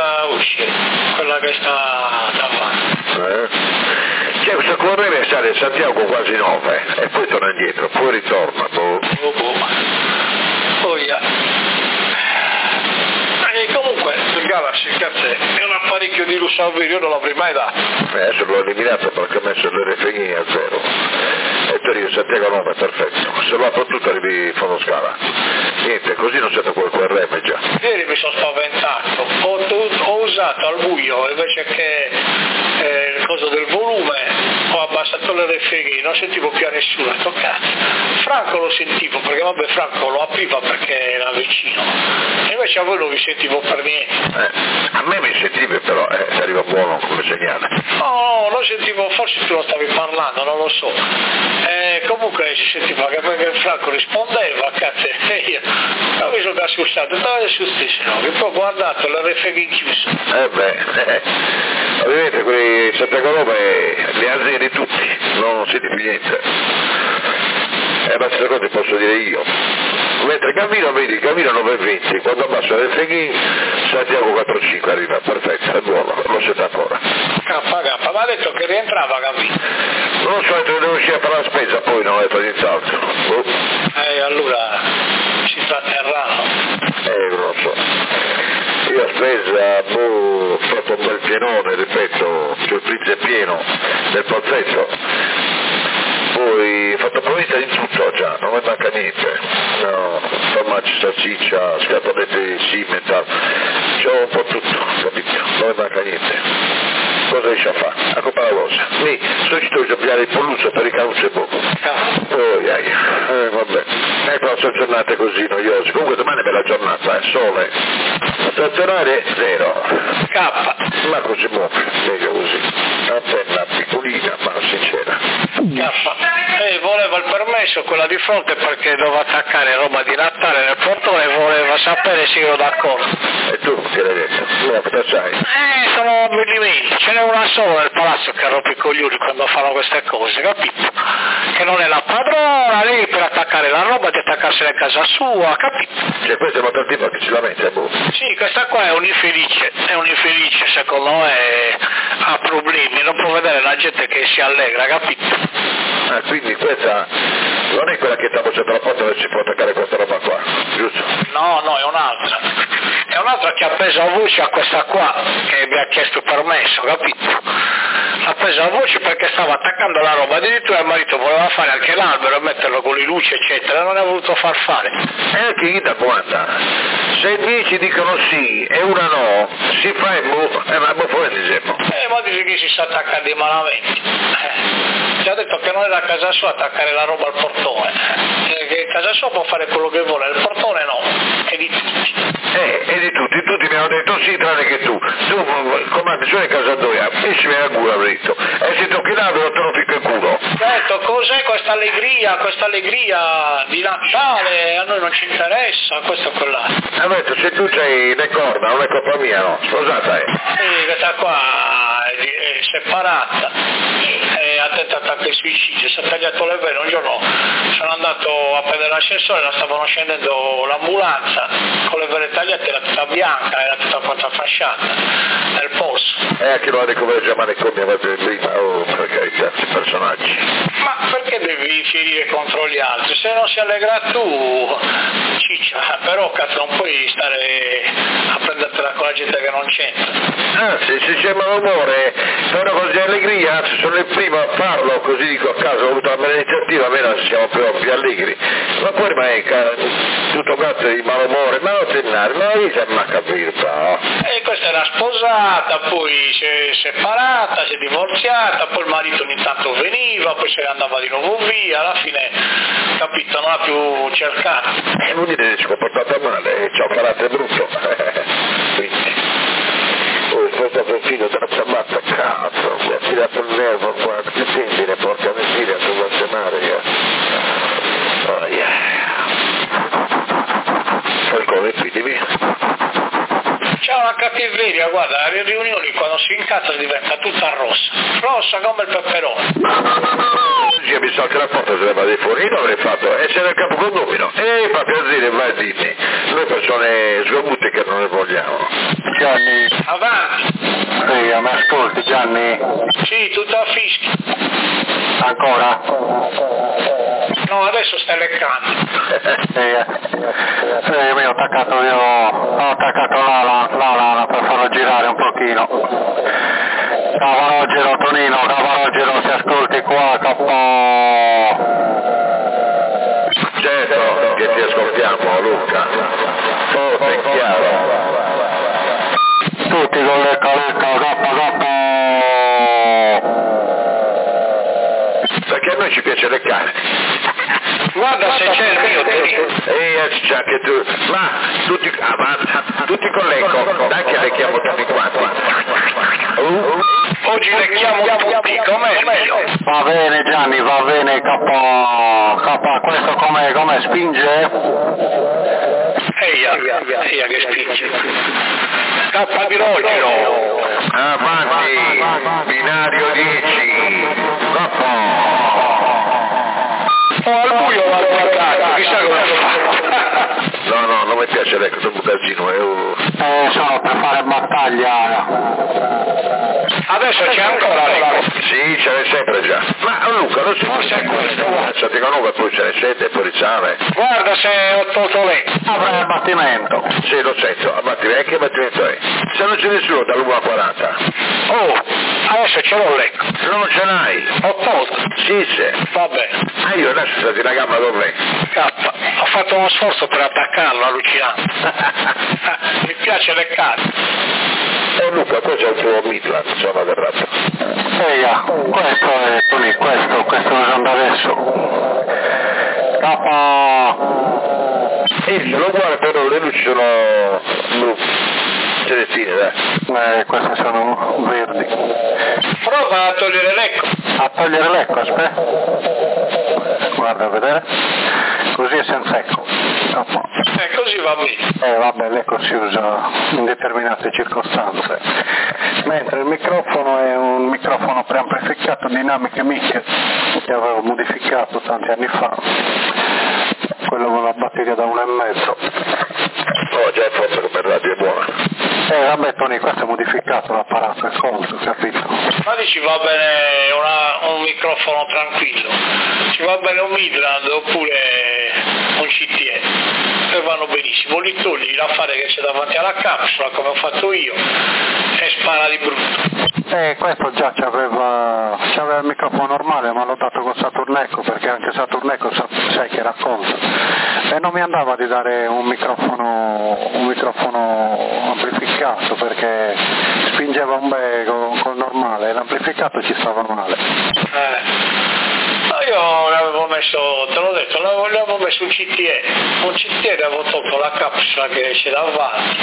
quella uscita, quella che sta davanti. Cioè, questo correre sale a Santiago quasi 9 e poi torna indietro, poi ritorna. Comunque il Galaxy è un apparecchio di lusso io non l'avrei mai dato. Adesso l'ho eliminato perché ho messo l'RFI a 0 e Torino Santiago 9 è perfetto, se lo apro tutto arrivi fondo scala, niente, così non sento quel QRM già. Ieri mi sono spaventato, ho usato al buio invece che il coso del volume, ho abbassato l'RFI, non sentivo più a nessuno, ho detto cazzo. Franco lo sentivo perché vabbè Franco lo apriva perché era vicino, e invece a voi non vi sentivo per niente. A me mi sentivi però, se arriva buono come segnale. No, lo sentivo, forse tu lo stavi parlando, non lo so. Comunque si sentiva che Franco rispondeva, cazzo, e io mi sono assustato, dove è successo? No, che poi ho guardato l'RFI chiuso. Ovviamente quelli Santiago Rome li aziende tutti, non senti più niente. Ma queste cose posso dire io. Mentre cammino, vedi, cammino 9,20, quando abbasso l'FG Santiago 4,5 arriva, perfetto, è buono, lo sento ancora. K, ma ha detto che rientrava Gambino. Non so, devo uscire per la spesa, poi non ho detto nient'altro. Allora si tratterranno. Non lo so. Io a spesa, ho fatto un bel pienone, ripeto, il freezer è pieno del pozzetto. Poi ho fatto provvista di tutto già, non mi manca niente. No, formaggi, salsiccia, scatolette di Simmental, c'ho un po' tutto, capito? Non mi manca niente. Cosa riesci a fare? A comprare la cosa. Mi sono riuscito a pigliare il polluccio per i caucci e poco. Vabbè. Ecco, sono giornate così noiose. Comunque domani è bella giornata, sole. Stazionare 0. Ma così muove, meglio così. Antenna piccolina ma sincera. Voleva il permesso quella di fronte perché doveva attaccare roba di Natale nel portone e voleva sapere se ero d'accordo. E tu che l'hai detto? No, cosa sai? Sono avvenimenti, ce n'è una sola nel palazzo che rompe i coglioni quando fanno queste cose, capito? Che non è la padrona lì per attaccare la roba, di attaccarsela a casa sua, capito? Cioè questo è molto tipo che ci lamenta, boh. Sì, questa qua è un infelice secondo me ha problemi, non può vedere la gente che si allegra, capito? Quindi questa non è quella che ti ha bocciato la porta dove si può attaccare questa roba qua, giusto? No, è un'altra. È un'altra che ha preso a voce a questa qua, che mi ha chiesto permesso, capito? Ha preso a voce perché stava attaccando la roba, addirittura il marito voleva fare anche l'albero e metterlo con le luci eccetera, non ne ha voluto far fare. Anche chi da guarda, se 10 dicono sì e una no, si fa ma poi diciamo. Ma dice che si sta attaccando i malaventi. Ti ha detto che non è da casa sua attaccare la roba al portone, che casa sua può fare quello che vuole, il portone no, è di tutti. E di tutti mi hanno detto sì tranne che tu comandi su in casa tua, e ci viene a culo avrei detto, e se tocchi l'albero te lo picco in culo. Certo, cos'è questa allegria di Natale, a noi non ci interessa, questo e quell'altro. Ha detto se tu c'hai le corna, non è colpa mia, no, sposata è. Sì, questa qua è separata, ha tentato anche il suicidio, si è tagliato le vene, un giorno sono andato a prendere l'ascensore, la stavano scendendo l'ambulanza, con le vene tagliate, era tutta bianca, era tutta quanta fasciata nel polso. Che lo ha ricoverato già manicomio a vedere prima, per carità, questi personaggi. Ma perché devi infierire contro gli altri? Se non si allegra tu, ciccia, però cazzo non puoi stare a prendertela con la gente che non c'entra. Anzi, se c'è malumore, però così allegria, anzi sono il primo a farlo, così dico a caso, ho avuto una bella iniziativa, almeno siamo più allegri. Ma poi rimane tutto gatto di malumore, ma non tennare, ma lì sembra a capire, no? E questa era sposata, poi si è separata, si è divorziata, poi il marito ogni tanto veniva, poi se ne andava di nuovo via, alla fine, capito, non ha più cercato. E vuol dire che si è comportata male, ci ha parlato brutto. Quindi. Questo perfino da chiamata cazzo, mi ha tirato il nervo qua, che tendine, porca miseria, sulla scenaria. Oh yeah. Per come fidimi? C'è una cattiveria, guarda, alle riunioni quando si incazza diventa tutta rossa come il peperone. Io mi sa che la porta se ne va di fuori, io l'avrei fatto, e c'era il capocondomino, fa piacere, vai dimmi, noi persone sgomute che non ne vogliamo. Gianni. Avanti. Sì, mi ascolti Gianni? Sì, tutto a fischio. Ancora? No, adesso stai leccando. Sì, mi ho attaccato l'ala per farlo girare un pochino. Cavarogero, Tonino, Cavarogero, si ascolti qua, capo. Certo che ti ascoltiamo, Luca. Forte e chiaro. Tutti con lecca, capo. Perché a noi ci piace leccare. Guarda se c'è il mio Tonino. C'è anche tu. Ma tutti con l'ecco, dai che lecchiamo tutti quanti. Oggi lecchiamo tutti, com'è il mio? Va bene Gianni, va bene, capo, questo come spinge? Eia che spinge. K di Rogero. Avanti, binario 10. Al buio l'ha attaccato, chissà come fa. No, non mi piace l'ecco, sono un casino. Sono per fare battaglia. Adesso c'è ancora l'eco. Sì, ce n'è sempre già. Ma Luca, non si Forse è questo. Senti con noi poi ce ne sente e poi risale. Guarda se ho tolto l'eco. Avrei abbattimento. Sì, lo sento, che abbattimento è? Se non c'è nessuno dall'1:40. Oh, adesso ce l'ho l'eco. Non ce l'hai. Ho tolto. Sì. Va bene. Io adesso stati la gamba dov'è? Ho fatto uno sforzo per attaccarlo, allucinante. Mi piace leccare. Luca, questo è il tuo Midland, sono aderrato. Questo è Tony, questo usando adesso. Capo. Lo guarda però le luci sono blu. Celestine, dai. Queste sono verdi. Prova a togliere l'ecco. A togliere l'ecco, aspetta. Guarda a vedere. Così è senza ecco. Così va bene. Vabbè, l'ecco si usa in determinate circostanze. Mentre il microfono è un microfono preamplificato Dynamic Mic che avevo modificato tanti anni fa. Quello con la batteria da 1,5. Oh, già forse come radio è buona. Vabbè Tony, questo è modificato l'apparato, è colto, capito? Ma ci va bene un microfono tranquillo, ci va bene un Midland oppure un CTE, e vanno benissimo, li togli l'affare che c'è davanti alla capsula come ho fatto io e spara di brutto. Questo già c'aveva il microfono normale, ma l'ho dato con Saturn Echo perché anche Saturn Echo sai che racconta. E non mi andava di dare un microfono amplificato perché spingeva un bel col normale e l'amplificato ci stava male. Io l'avevo messo, te l'ho detto, l'avevo messo un CTE avevo tolto la capsula che c'è davanti,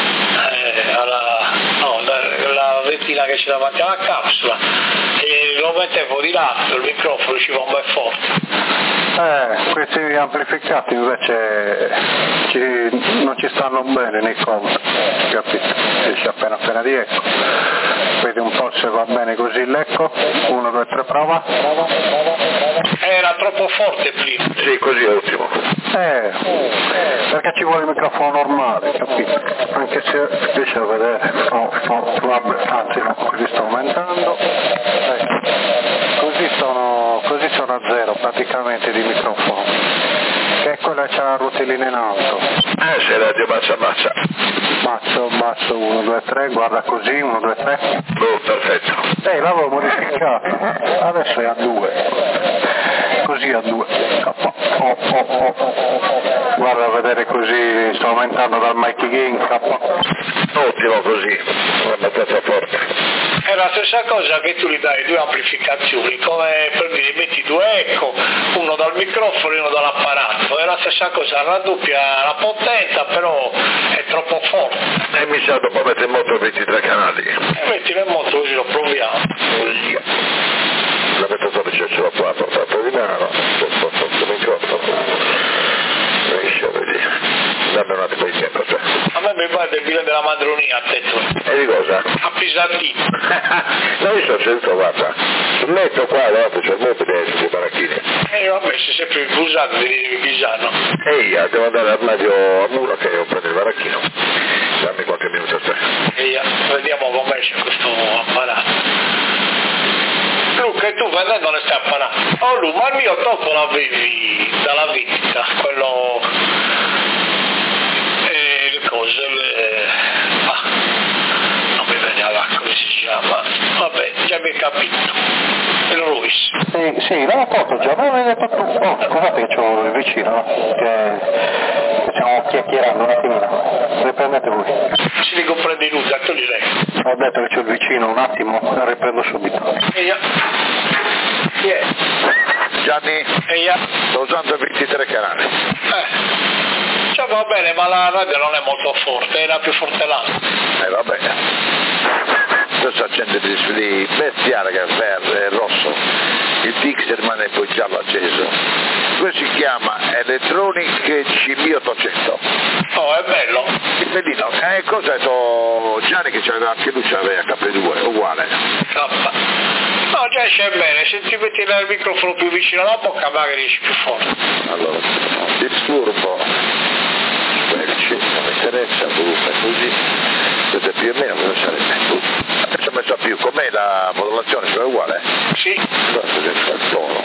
la ventina che c'è davanti alla capsula e lo mettevo di lato, il microfono usciva un bel forte. Questi amplificati invece non ci stanno bene nei conti, capito? Esce appena di ecco. Vedi un po' se va bene così l'ecco, 1, 2, 3 prova. Era troppo forte prima. Sì, così è ottimo. Perché ci vuole il microfono normale, capito? Anche se riesci a vedere, vabbè, anzi no, così sto aumentando. Così sono a zero praticamente di microfono. Che è quella che c'ha la rotellina in alto. Se radio bassa. Basso, 1, 2, 3, guarda così, 1, 2, 3. Perfetto. L'avevo modificato, adesso è a 2. Così a 2. Guarda a vedere così, sto aumentando dal mic gain, Ottimo così, abbastanza forte. È la stessa cosa che tu gli dai 2 amplificazioni, come per dire metti 2 eco, uno dal microfono e uno dall'apparato, è la stessa cosa, raddoppia la potenza però è troppo forte. E mi sa dopo mettere in moto 23 canali. Mettilo in moto così lo proviamo. La metto sopra ce l'ho qua, portato di mano, sposto il microfono. Riesci a vedere. Dammi un attimo di tempo, cioè. A me mi pare del video della madronia a te tu. E di cosa? A Pisantino. No, io sono seduto, guarda. Sul letto qua, davanti c'è il mobile dei baracchini. Vabbè, sei sempre il Busano di Pisano. Devo andare all'armadio a muro che io prendo il baracchino. Dammi qualche minuto a te. c'è questo apparato. Luca, e tu vendendo ne stai apparando? Oh Lu, ma il mio tocco l'avevi dalla vendita, quello il coso, non mi veniva come si chiama, vabbè, già mi hai capito, il Ruiz. Sì, l'ho fatto già, ma l'hai detto tu. Oh, scusate che c'ho il vicino, che stiamo chiacchierando un attimino, riprendete voi. Si li comprende in usa, tu li lei. Ho detto che c'ho il vicino, un attimo, riprendo subito. Gianni, sto usando 23 canali. Cioè va bene, ma la radio non è molto forte, era più forte là. Va bene. Questo accende di bestiale che è verde e rosso, il Dix rimane poi giallo acceso. Questo si chiama Electronic CB800. Oh, è bello. Il bellino, cosa ha detto Gianni che c'aveva anche lui, c'aveva KP2, uguale. No, già c'è bene, se ti metti il microfono più vicino alla bocca magari esci più forte. Allora, disturbo, non mi interessa, volume così, questo è più o meno cosa sarebbe. Ci ho messo a più, com'è la modulazione, cioè è uguale? Sì. Questo è il tono,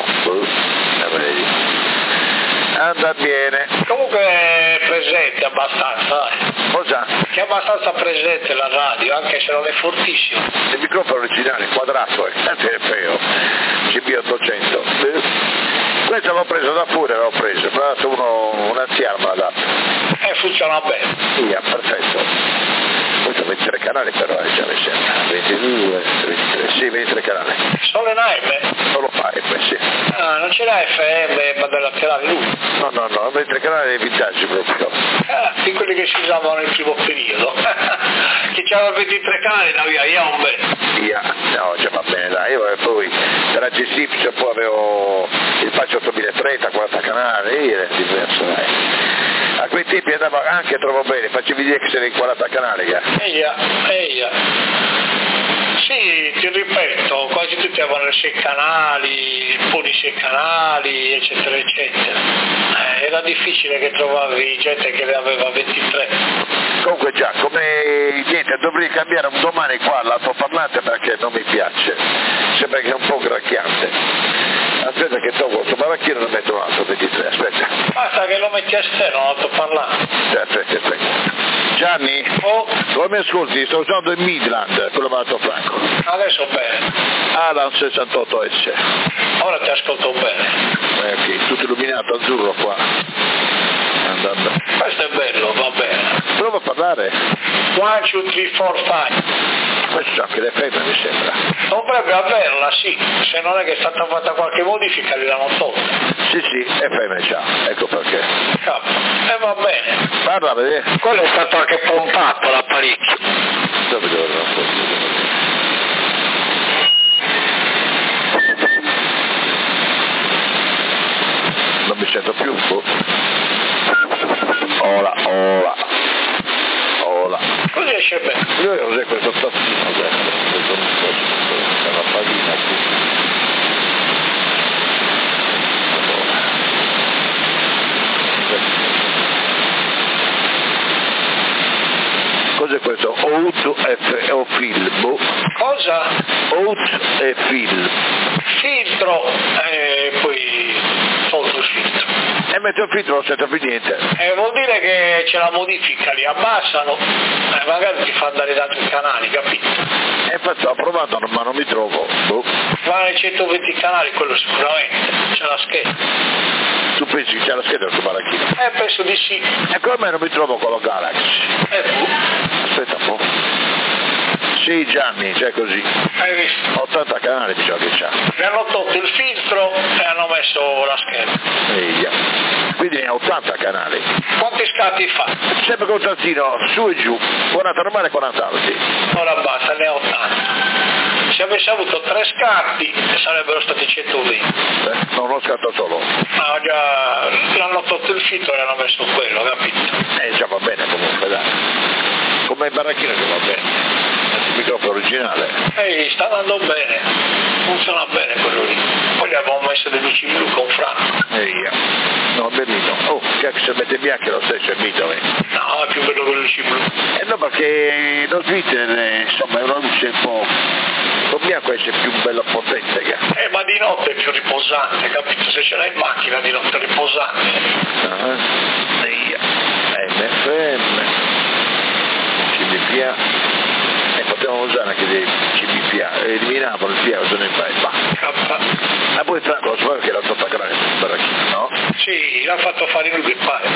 anda bene. Comunque è presente abbastanza, Cosa? Che è abbastanza presente la radio, anche se non è fortissimo. Il microfono originale, quadrato, è feo, CB800. Questo l'ho preso da fuori, l'ho preso, mi ha dato un anziano, me l'ha dato. Funziona bene. Sì, perfetto. Questo 23 canali però, già mi sembra. 22, 23, sì, 23 canali. Solo in AM? Solo FM, sì. Ah, non ce l'ha FM, ma della laterale lui? No, 23 canali vintage proprio. Di quelli che si usavano nel primo periodo. Chi c'aveva 23 canali, da via, io un bel. No, già va bene, dai, io poi era G-Sips, poi avevo il Faccio 8030, 40 canali, era diverso, dai. A quei tempi andava anche troppo bene, facevi dire che sei in 40 canali, Eia. Sì, ti ripeto, quasi tutti avevano 6 canali, un po' di 6 canali, eccetera, eccetera. Era difficile che trovavi gente che ne aveva 23. Comunque già, come niente, dovrei cambiare un domani qua l'altoparlante perché non mi piace, sembra che è un po' gracchiante. Aspetta che tolgo questo baracchino e lo metto un altro 23, aspetta. Basta che lo metti a esterno l'altoparlante. Aspetta. Gianni? Oh? Come mi ascolti? Sto usando il Midland, quello malato Franco. Adesso bene. Alan 68S. Ora ti ascolto bene. Ok, tutto illuminato azzurro qua. Andando. Questo è bello, va bene. Prova a parlare. 1, 2, 3, 4, 5. Questo anche le femmine mi sembra. Dovrebbe averla, sì. Se non è che è stata fatta qualche modifica gliel'hanno tolta. Sì, è femmine già, ecco perché. Va bene. Parla, vedi? Quello è stato anche pompato l'apparecchio. Dove devo andare? Non mi sento più. Ola. Così esce bene. Io cos'è questo tastino? Questo non so, c'è la pagina qui. Cos'è questo? Out o film? Cosa? Out e film. Filtro, poi tolto il filtro. E metto il filtro non sento più niente. Vuol dire che c'è la modifica, li abbassano, magari ti fa andare da altri canali, capito? Infatti sto provando ma non mi trovo. Va nei 120 canali, quello sicuramente, c'è la scheda. Tu pensi che c'è la scheda sul baracchino? Penso di sì. E come non mi trovo con lo Galaxy? Aspetta un po'. Sì Gianni, c'è così. Hai visto? 80 canali bisogna che c'ha. Mi hanno tolto il filtro e hanno messo la scheda. Quindi ne ha 80 canali. Quanti scatti fa? Sempre con tazzino su e giù, 40 normale e 40 alti. Ora basta, ne ho 80. Se avessi avuto 3 scatti sarebbero stati 120. Non lo scatto solo. No, già l'hanno tolto il filtro e hanno messo quello, capito? Già va bene comunque, dai. Come il baracchino che va bene. microfono originale. Sta andando bene, funziona bene quello lì. Poi gli avevamo messo dei luci blu con Franco. No, bellino. Oh, che se mette bianche lo stesso è mito, No, è più bello con le luci blu. No, perché lo Twitter, insomma, è una luce un po'... Con bianco esce più bella potente che... Ma di notte è più riposante, capito? Se ce l'hai in macchina di notte è riposante. MFM, CBPA, e potevamo usare anche dei CBPA, eliminavano il PA, usano in ma poi Franco lo so che l'ha fatto grande il baracchino, no? Sì, l'ha fatto fare lui che pare.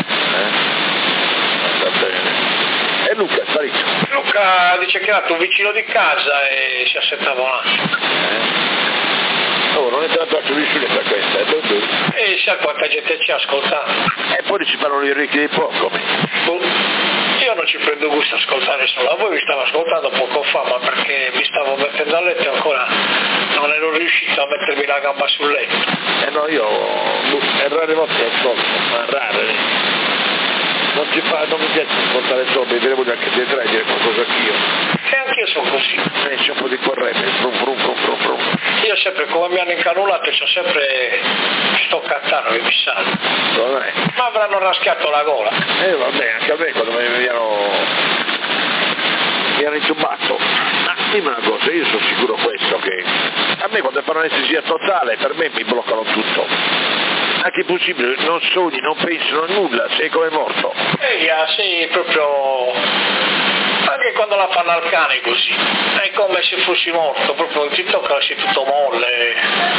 Va bene. E Luca è sparito. Luca dice che era un vicino di casa e si aspettava un attimo. Non è tanto più vicino per questa, e sa quanta gente ci ha ascoltato. E poi ci parlano i ricchi dei pocomi. Io non ci prendo gusto a ascoltare solo a voi, vi stavo ascoltando poco fa, ma perché mi stavo mettendo a letto e ancora non ero riuscito a mettermi la gamba sul letto. No, io rare volte ascolto, ma rare. Non mi piace ascoltare solo, vedremo anche dei tre dire qualcosa anch'io. E anch'io sono così. C'è un po' di corrente, frum. Io sempre, come mi hanno incanulato, c'ho sempre sto cattano che mi sale. Ma avranno raschiato la gola. Vabbè, anche a me quando mi hanno intubato. Ma dimmi una cosa, io sono sicuro questo, che a me quando fanno anestesia totale, per me mi bloccano tutto. Anche possibile, non sogni, non pensano a nulla, sei come morto. Sì, proprio... Anche quando la fanno al cane così, è come se fossi morto, proprio ti tocca, sei tutto molle.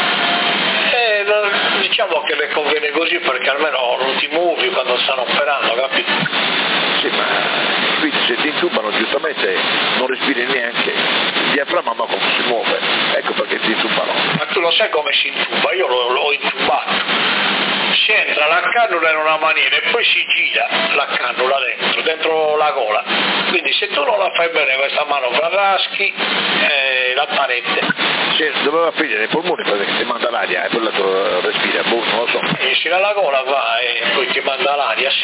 Diciamo che le conviene così perché almeno non ti muovi quando stanno operando, capito? Sì, ma quindi se ti intubano giustamente non respiri neanche, il diaframma ma come si muove, ecco perché ti intubano. Ma tu lo sai come si intuba? Io l'ho intubato. Si entra la cannula in una maniera e poi si gira la cannula dentro la gola. Quindi se tu non la fai bene questa manovra raschi la parete. Sì, doveva finire nei polmoni perché ti manda l'aria e poi la respira, non lo so. Esci dalla gola va e poi ti manda l'aria, sì.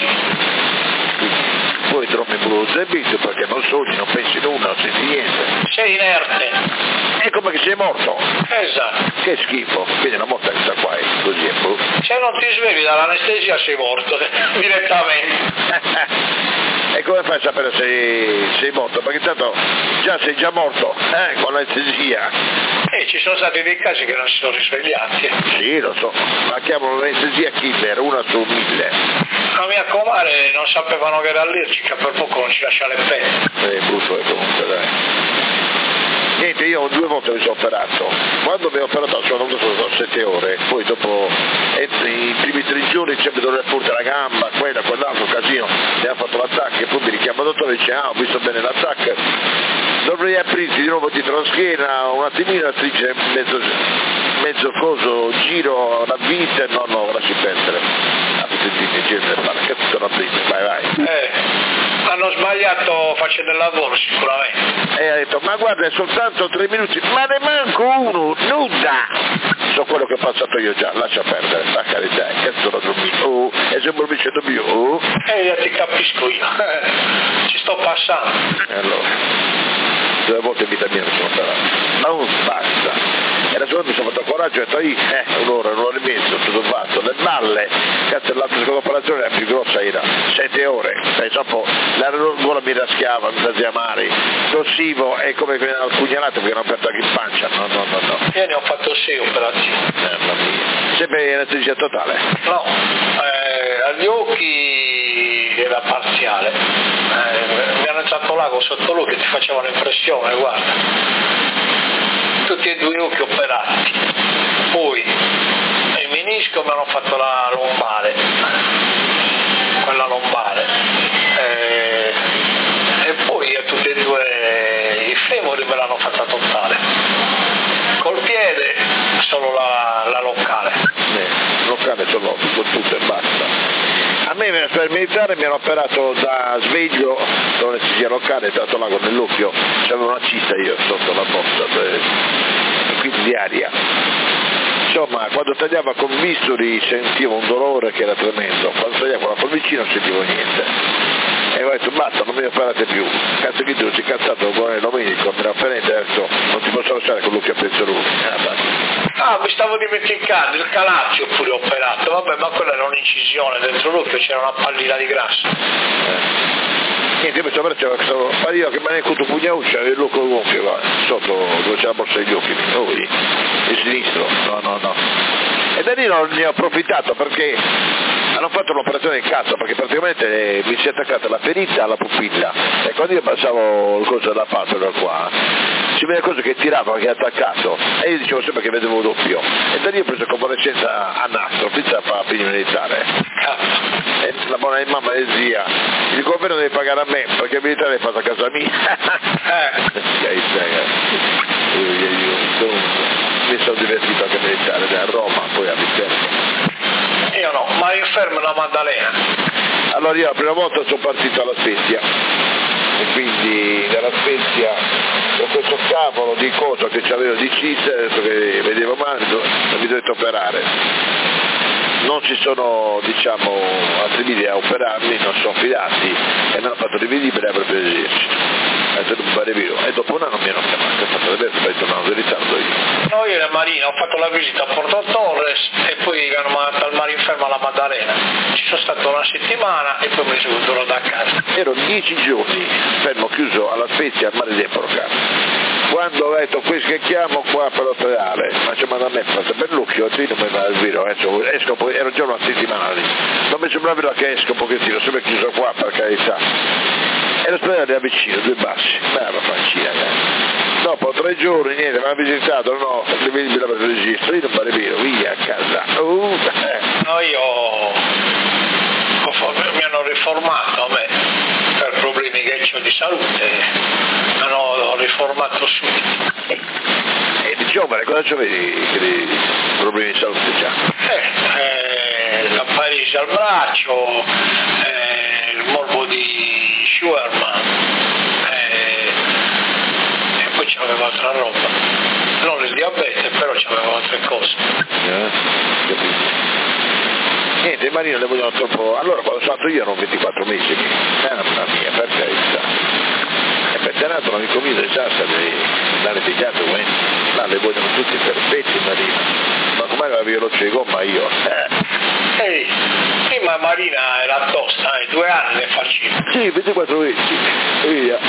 Poi dormi blu zebito perché non sogni, non pensi nulla, non senti niente. Sei inerte. È come che sei morto. Esatto. Che schifo, quindi la morte che sta qua è così è blu. Se non ti svegli dall'anestesia sei morto direttamente. E come fai a sapere se sei morto? Perché intanto sei già morto, con l'anestesia. Ci sono stati dei casi che non si sono risvegliati. Sì, lo so, la chiamano l'anestesia killer, 1 su 1000. La mia comare non sapevano che era allergica, per poco non ci lascia le penne. È brutto comunque, dai. Niente, io 2 volte mi sono operato. Quando mi ho operato sono dovuto solo 7 ore, poi dopo i primi 3 giorni mi dovevo portare la gamba, quell'altro casino, mi ha fatto l'attacco, e poi mi richiama il dottore e dice ho visto bene l'attacco, dovrei aprirti di nuovo dietro la schiena, un attimino, stringe mezzo coso, giro la vita, no, lasci perdere. Che tutto la prima, vai. Hanno sbagliato facendo il lavoro sicuramente. E ha detto, ma guarda è soltanto 3 minuti, ma ne manco uno, nuda! So quello che ho passato io già, lascia perdere, la carità, che sono dormito, e se mi dicendo mio. Ti capisco io, ci sto passando. Allora, 2 volte in vita mia mi sono operato, ma non basta. E la seconda mi sono fatto coraggio e ho detto un'ora e mezzo, tutto fatto, le balle, cazzo l'altra seconda operazione la più grossa era 7 ore, dopo la gola mi raschiava, mi faceva male, tossivo e come mi hanno pugnalato mi hanno aperto anche in pancia, no. Io ne ho fatto 6 operazioni. Sempre anestesia totale? No, agli occhi era parziale, mi hanno entrato l'ago sotto l'occhio che ti facevano impressione, guarda. Tutti e 2 gli occhi operati, poi il menisco mi hanno fatto la lombare, quella lombare, e poi a tutti e 2 i femori me l'hanno fatta totale, col piede solo la locale. Locale solo, tutto e basta. A me per militare mi hanno operato da sveglio con l'anestesia locale, dato l'ago nell'occhio, c'avevo una cista io sotto la bossa, quindi di aria. Insomma, quando tagliava con bisturi sentivo un dolore che era tremendo, quando tagliava con la polvicina non sentivo niente. E ho detto basta, non mi operate più, cazzo che tu si è cazzato con il domenico, me la operare con l'occhio a penzoloni. Mi stavo dimenticando, il calazio pure operato, vabbè, ma quella era un'incisione dentro l'occhio, c'era una pallina di grasso. Niente, invece ora c'era questo parino che mi ha necuto pugnauccia e l'occhio gonfio va, sotto dove c'è la borsa degli occhi, il sinistro, no. E da lì ne ho approfittato perché hanno fatto un'operazione in cazzo, perché praticamente mi si è attaccata la ferita alla pupilla e quando io passavo il coso della palpebra qua si vede cosa che tirava, che è attaccato, e io dicevo sempre che vedevo doppio, e da lì ho preso convalescenza a nastro, pizza a fine militare. E la buona di mamma e zia, il governo deve pagare a me perché il militare è fatto a casa mia. Mi sono divertito anche a militare da Roma, poi a Viterbo. Io no, ma infermo la Maddalena. Allora io la prima volta sono partito alla Spezia e quindi dalla Spezia con questo cavolo di cosa che c'avevo di CIS, che vedevo male, mi dovete operare. Non ci sono, attribuiti a operarmi, non sono fidati e mi hanno fatto rivedibile per l'esercito. E dopo un anno mi hanno chiamato, ho fatto vedere che tornavo in ritardo io. No, io ero Marina, ho fatto la visita a Porto Torres e poi mi hanno mandato al mare infermo alla Maddalena. Ci sono stato una settimana e poi mi sono venuto da casa. Ero 10 giorni fermo chiuso alla Spezia al mare di Porca. Quando ho detto qui schiacchiamo qua per l'ospedale, ma ci manda a me per l'occhio, non mi va il viro, esco poi, ero già una settimana lì, non mi sembrava che esco un pochettino, sempre chiuso qua per carità. E l'ospedale era vicino, 2 passi, brava faccina, Dopo 3 giorni niente, mi ha visitato, no, rivedibile per il registro, io non mi arrivo, via a casa. No, mi hanno riformato a me per problemi che ho di salute, mi hanno riformato subito. E di giovane cosa c'avevi che problemi di salute già? La parisi al braccio, il morbo di Scheuermann, e poi c'avevo altra roba, non il diabete, però c'avevo altre cose. Niente, Marino le vogliono troppo. Allora quando sono stato io erano 24 mesi che mamma mia, per carità. E per tenato un amico mio di Sassari l'hanno picchiato, là le vogliono tutti perfetti, Marino. Ma com'è la veloce di gomma io? Ma Marina era tosta, 2 anni ne facevo. Sì, 24 mesi. Via.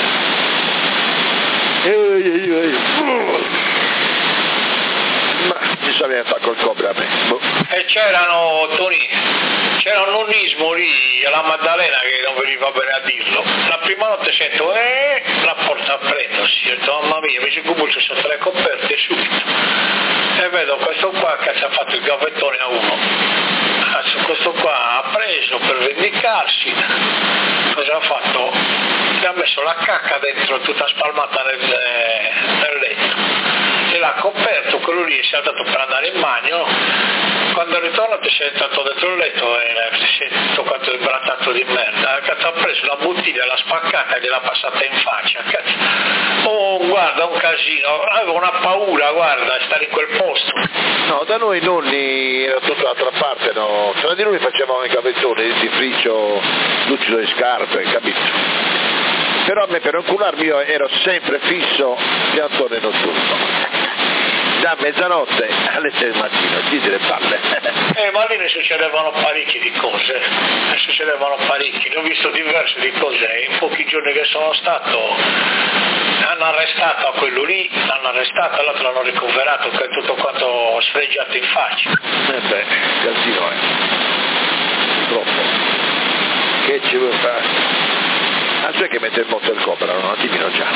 Ma mi sa viene fatto il cobra a me. E c'era un nonnismo lì alla Maddalena che non veniva bene a dirlo. La prima notte sento la porta a prendersi, ho detto mamma mia, mi si cubuccio sotto le coperte subito. E vedo questo qua che si è fatto il gavettone a uno. Questo qua ha preso per vendicarsi, cosa ha fatto? Gli ha messo la cacca dentro tutta spalmata nel letto e l'ha coperto, quello lì si è andato per andare in bagno, quando è ritornato si è entrato dentro il letto e si è toccato il brattato di merda, ha preso la bottiglia, l'ha spaccata e gliel'ha passata in faccia, guarda un casino, avevo una paura, guarda, stare in quel posto. No, da noi nonni era tutta l'altra parte, no? Tra di noi facevamo i gavettoni, il dentifricio, lucido di scarpe, capito? Però a me per incularmi io ero sempre fisso piantone notturno. Da mezzanotte alle 6 del mattino, giri le palle. Ma lì ne succedevano parecchie di cose, ne ho visto diverse di cose, in pochi giorni che sono stato hanno arrestato a quello lì, l'altro l'hanno ricoverato che è tutto quanto sfregiato in faccia. Casino troppo. Che ci vuoi fare? Ah, sai che mette il moto del cobra, non attimino già.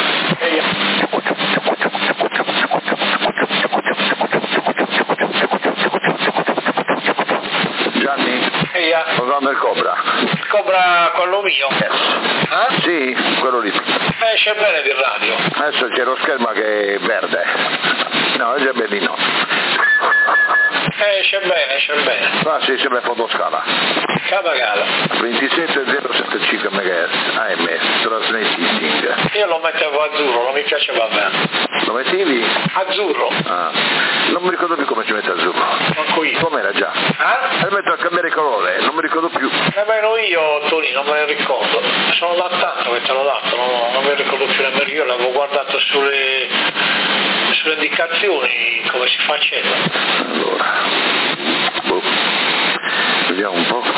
Gianni? Programma il cobra. Il cobra quello mio? Yes. Sì, quello lì. Esce bene di radio. Adesso c'è lo schermo che è verde. No, è già bellino. Esce bene. Ah sì, sembra fotoscala. Cavagala. 27075 MHz AM, transmitting. Io lo mettevo azzurro, non mi piaceva bene. Lo mettevi? Azzurro. Non mi ricordo più come ci mette azzurro. Manco io. Com'era già? Metto a cambiare colore, non mi ricordo più. Nemmeno io, Toni, non me ne ricordo. Sono da tanto che te l'ho dato, non me ne ricordo più nemmeno io, l'avevo guardato sulle indicazioni come si faceva. Allora, vediamo un po'.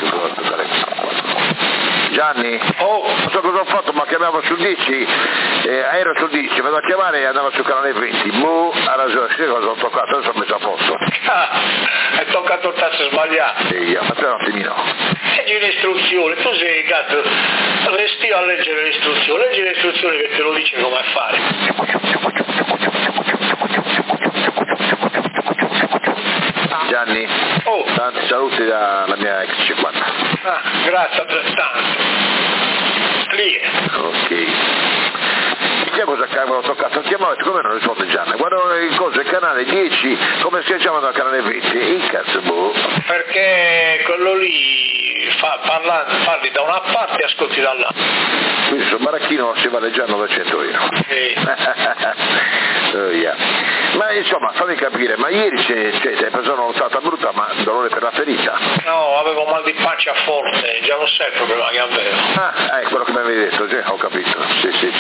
Gianni? Non so cosa ho fatto, ma chiamavo sul 10, ero sul 10, vado a chiamare e andavo sul canale 20. Ha ragione, sì, cosa ho toccato, adesso ho messo a posto. Hai toccato il tasto sbagliato. Sì, aspetta un attimino. Leggi le istruzioni, tu sei cazzo, resti a leggere le istruzioni, leggi le istruzioni che te lo dice come fare. Gianni? Tanti saluti dalla mia ex 50. Grazie altrettanto. Lì. Ok. Che cosa cavolo ho toccato? Chiamavo, come non risponde Gianni? Guarda il coso, il canale 10, come si chiama dal canale 20? Il cazzo boh. Perché quello lì parli da una parte e ascolti dall'altra. Quindi sul baracchino si vale già 900 euro. Sì. Oh, yeah. Ma insomma, fammi capire, ma ieri ti hai preso una nottata brutta, ma dolore per la ferita? No, avevo mal di pancia forte, già lo sai il problema che avevo. È quello che mi avevi detto, sì, ho capito. Sì.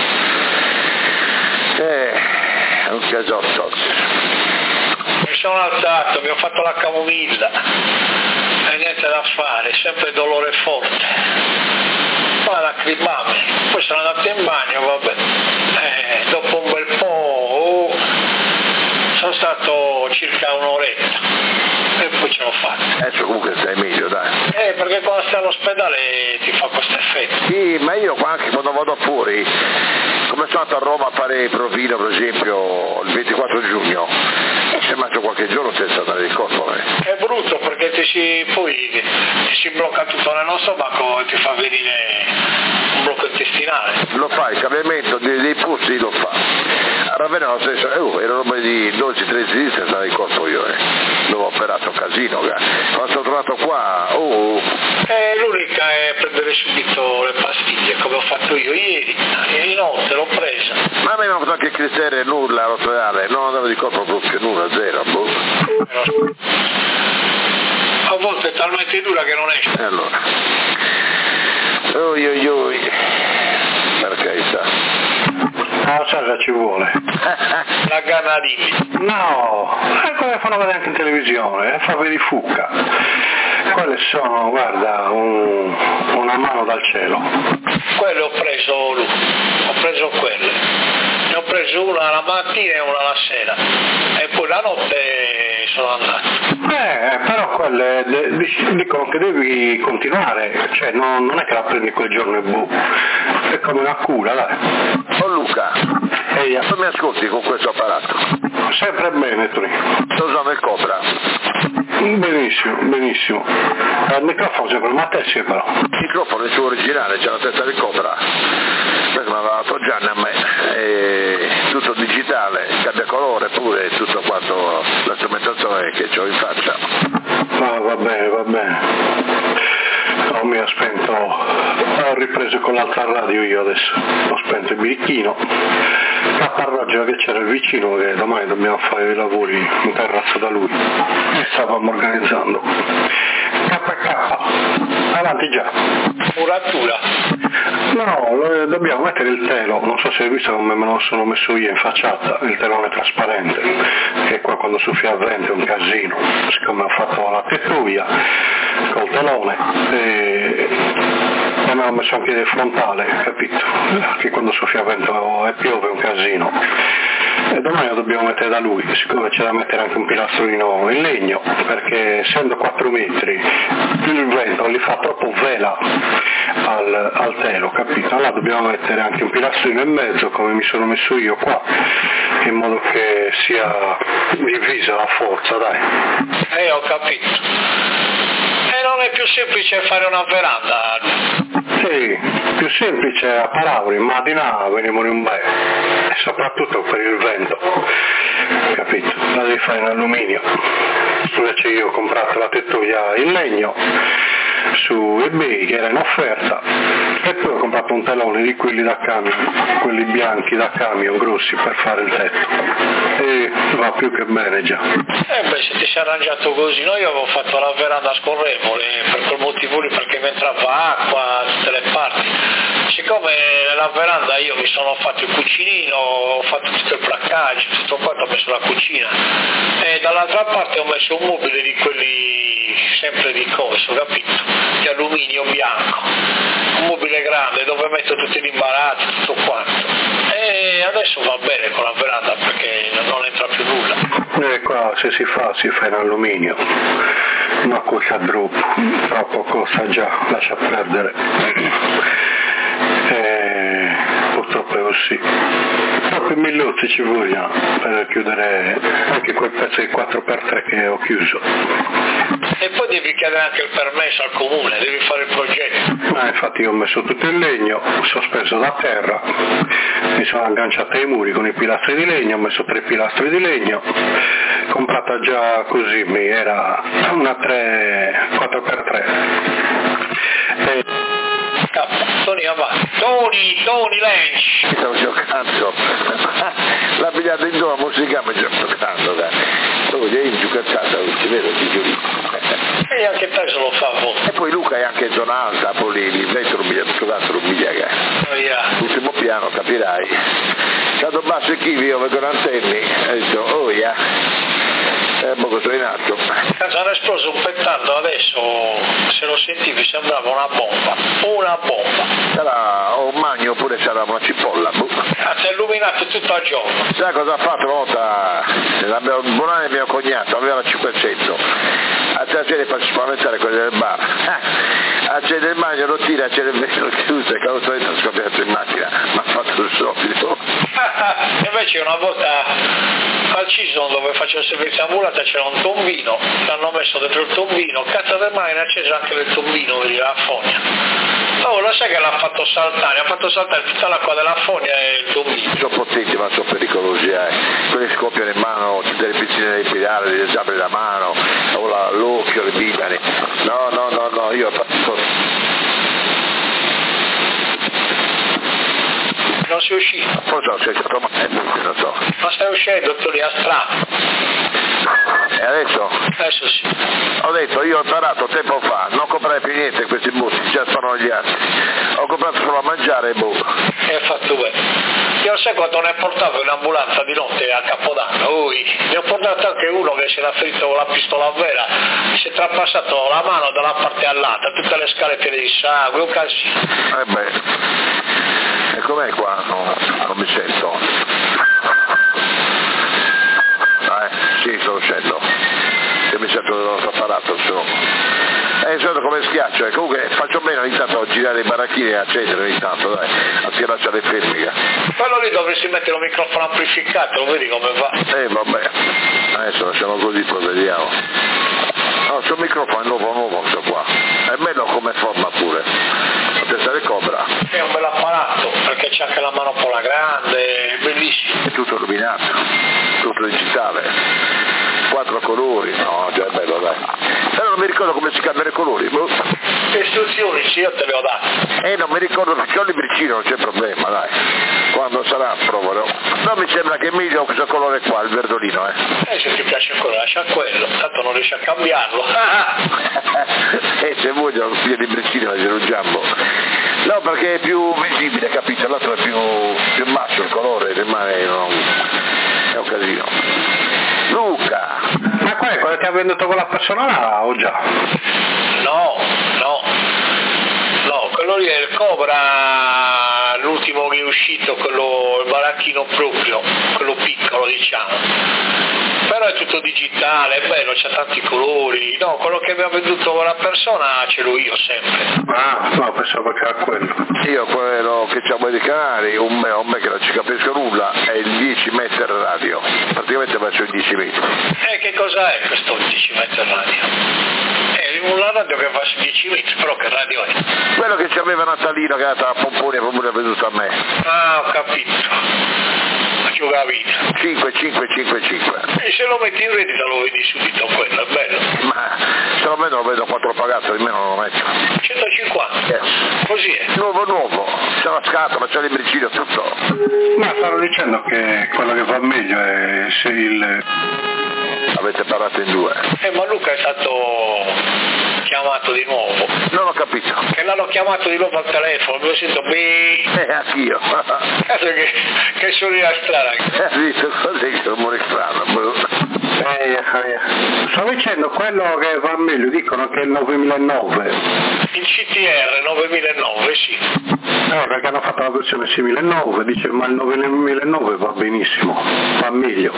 Un casotto. Mi sono alzato, mi ho fatto la camomilla e niente da fare, sempre dolore forte. Poi lacrimame, poi sono andato in bagno, vabbè. Dopo un bel po' sono stato circa un'oretta e poi ce l'ho fatta. Adesso comunque stai meglio, dai. Perché quando stai all'ospedale ti fa questo effetto. Sì, ma io anche quando vado fuori, come sono andato a Roma a fare il provino per esempio il 24 giugno, se mangio qualche giorno senza andare di corpo. È brutto perché ti si blocca tutto nello stomaco e ti fa venire un blocco intestinale. Lo fa, il cambiamento dei pulsi lo fa. A Ravenna lo stesso, era roba di 12-13 di senza di corpo io, dove ho operato casino, quando sono tornato qua, l'unica è prendere subito le pastiglie, come ho fatto io ieri notte l'ho presa. Ma a me mi ha fatto anche il criterio nulla all'ospedale, non andavo di corpo proprio nulla, zero, A volte è talmente dura che non esce. Allora. Per carità. Cosa ci vuole? La Ganadini. No, è come fanno vedere anche in televisione, fa vedere fucca. Quelle sono, guarda, una mano dal cielo. Quelle ho preso quelle. Ne ho preso una la mattina e una la sera. E poi la notte sono andato. Però quelle dicono che devi continuare, cioè non è che la prendi quel giorno e boh. È come una cura, dai. Luca, mi ascolti con questo apparato? Sempre bene, tu. Sto usando il Cobra. Benissimo. Il microfono sempre una testa però. Il microfono è il suo originale, c'è la testa del Cobra. Questo mi aveva dato Gianni a me. Tutto digitale, cambia colore pure, tutto quanto la strumentazione che ho in faccia. Va bene. No, mi ha spento, ho ripreso con l'altra radio io adesso, ho spento il birichino, Caparroggia che c'era il vicino che domani dobbiamo fare i lavori in terrazzo da lui e stavamo organizzando. KK, avanti già. Muratura. No, dobbiamo mettere il telo, non so se hai visto come me lo sono messo io in facciata, il telone trasparente, che qua quando soffia il vento è un casino, siccome ho fatto la tettoia col telone e me l'ho messo anche del frontale, capito? Che quando soffia il vento e piove è un casino. E domani lo dobbiamo mettere da lui, siccome c'è da mettere anche un pilastrino in legno, perché essendo 4 metri il vento gli fa troppo vela al telo, capito? Allora dobbiamo mettere anche un pilastrino in mezzo come mi sono messo io qua, in modo che sia divisa la forza, dai. Ho capito. E non è più semplice fare una veranda? Sì, più semplice a Parauri, ma di là veniamo in un bel, e soprattutto per il vento, capito? La devi fare in alluminio, invece io ho comprato la tettoia in legno su eBay che era in offerta e poi ho comprato un telone di quelli da camion, quelli bianchi da camion grossi per fare il tetto e va più che bene già. Se ti sei arrangiato così, no? Io avevo fatto la veranda scorrevole per quel motivo lì, perché mi entrava acqua da tutte le parti, siccome nella veranda io mi sono fatto il cucinino, ho fatto tutto il placcaggio, tutto quanto, ho messo la cucina e dall'altra parte ho messo un mobile di quelli sempre di coso, capito? Di alluminio bianco, un mobile grande dove metto tutti gli imbarazzi, tutto quanto, e adesso va bene con la veranda perché non entra più nulla. E qua se si fa in alluminio, ma costa troppo costa già, lascia perdere. Purtroppo è così. Troppi milluzzi ci vogliono per chiudere anche quel pezzo di 4x3 che ho chiuso. E poi devi chiedere anche il permesso al comune, devi fare il progetto. Infatti io ho messo tutto il legno, sospeso da terra, mi sono agganciato ai muri con i pilastri di legno, ho messo 3 pilastri di legno, comprata già così, mi era una 4x3. Tony avanti, Tony Lench. Stavo giocando, la pigliata in giù la musica mi sto giocando, dai. Tu devi giocare a casa, vero? E anche te se lo fa a volte. E poi Luca è anche zona alta, poi lì dentro rumiglia che l'ultimo piano, capirai. Cato basso e chi io vedo l'antenni, e dico, oh yeah. Poco sono in atto. Hanno esploso un petardo adesso, se lo sentivi sembrava una bomba. Sarà un magno oppure sarà una cipolla. Si è illuminato tutto il giorno. Sai cosa ha fatto una volta? Il buonanno mio cognato aveva la 500. A te la fa spaventare quelli del bar. Accende il bagno, lo tira, accende il vetro chiuso e quando sono scoppiato in macchina. Ma ha fatto il solito. Invece una volta al Cison dove facevo il servizio ambulante c'era un tombino, l'hanno messo dentro il tombino, cazzo del mare, acceso anche il tombino della fogna. Oh, lo sai che l'ha fatto saltare tutta l'acqua della fogna e il tombino. Sono potenti ma sono pericolosi, quelli scoppiano in mano, delle piccine dei pilari, delle zampe della mano, o l'occhio, le bigane. No, io ho fatto... Non sei uscito? Non so. Ma stai uscendo, tu lì a strada. E adesso? Adesso sì. Ho detto, io ho imparato tempo fa, non comprare più niente questi busti, già sono gli altri. Ho comprato solo a mangiare e boh. E hai fatto bene. Io sai quando ne portavo in ambulanza di notte a Capodanno, ne ho portato anche uno che si era ferito con la pistola a vera, si è trapassato la mano da una parte all'altra, tutte le scale piene di sangue, un casino. E com'è qua? No, non mi sento. Sì, sto uscendo. Io mi sento dell'altro apparato, sento come schiaccio, comunque faccio bene ogni tanto a girare i baracchini e accendere ogni tanto, dai, a tirarci le fermiche. Quello lì dovresti mettere un microfono amplificato, lo vedi come va? Vabbè, adesso lasciamo così, poi vediamo. No, sul microfono è nuovo sto qua, è bello come forma pure, la testa del cobra. È un bel apparato, perché c'è anche la manopola grande, è bellissimo. È tutto illuminato, tutto digitale. 4 colori, no, già è bello, dai. Però non mi ricordo come si cambiano i colori. Le istruzioni, sì, io te le ho date. Non mi ricordo perché ho il libricino, non c'è problema, dai. Quando sarà, provalo. No, mi sembra che è meglio questo colore qua, il verdolino, se ti piace ancora, lascia quello, tanto non riesci a cambiarlo. Se vuoi il libricino, c'è un giambo. No, perché è più visibile, capito? L'altro è più basso il colore, rimane è un casino. Luca! Ma qual è quello che ha venduto con la persona là o già? No, quello lì è il Cobra, l'ultimo che è uscito, quello, il baracchino proprio, quello piccolo diciamo. Però è tutto digitale, è bello, c'ha tanti colori. No, quello che mi ha venduto con la persona ce l'ho io sempre. Ah, no, pensavo che era quello. Io quello che c'ha dei canali, un me che non ci capisco nulla, è il 10 metri radio. Praticamente faccio il 10 metri. Che cosa è questo 10 metri radio? È una radio che fa 10 metri, però che radio è? Quello che c'aveva Natalino che era a Pomponi e Pomponi ha venduto a me. Ah, ho capito. La vita. 5. E se lo metti in reddito lo vedi subito quello, è bello. Ma se lo vedo 4 pagato, di meno non lo metto. 150? Yes. Così è. Nuovo. C'è la scatola, c'è il libricino, tutto. Ma stanno dicendo che quello che va meglio è se il... Avete parlato in 2. Ma Luca è stato chiamato di nuovo. Non ho capito. Che l'hanno chiamato di nuovo al telefono, avevo sentito anch'io. Che suonia strana. Hai visto cos'è che rumore strano? Sto dicendo quello che va meglio, dicono che è il 9009. Il CTR 9009, sì. Perché hanno fatto la versione simile al 9, dice ma il 9009 va benissimo, va meglio.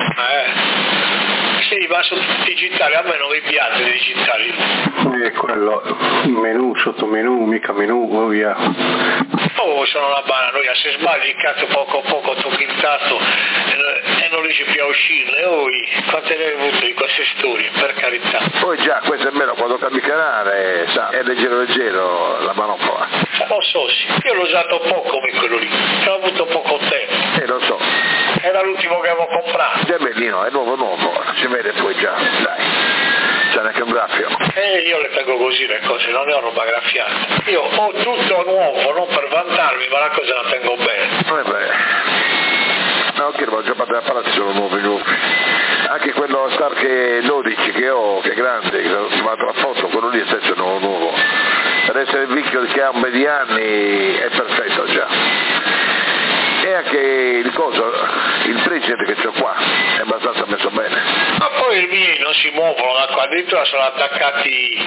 Sì, ma sono tutti digitali, a me non mi piace i digitali. Quello, menu, sottomenu, mica menu, via. Oh, sono una bananoia, se sbagli il cazzo poco tocchi il tasto e non riesci più a uscirne. Quante ne hai avute di queste storie, per carità. Poi già, questo è meno quando cambi canale, è leggero la manopola. Lo so, sì. Io l'ho usato poco come quello lì, ho avuto poco tempo. Lo so. Era l'ultimo che avevo comprato. È bellino, è nuovo, si vede poi già, dai. C'è anche un graffio. Io le tengo così le cose, non ne ho roba graffiata. Io ho tutto nuovo, non per vantarmi, ma la cosa la tengo bene. No, che ho già parlato della palazzo, sono nuovi. Anche quello Stark 12 che ho, che è grande, che ho trovato la foto, quello lì è stesso nuovo. Per essere il vecchio che ha un bel di anni è perfetto già. E anche il presente che c'ho qua è abbastanza messo bene. Ma poi i miei non si muovono da qua, addirittura sono attaccati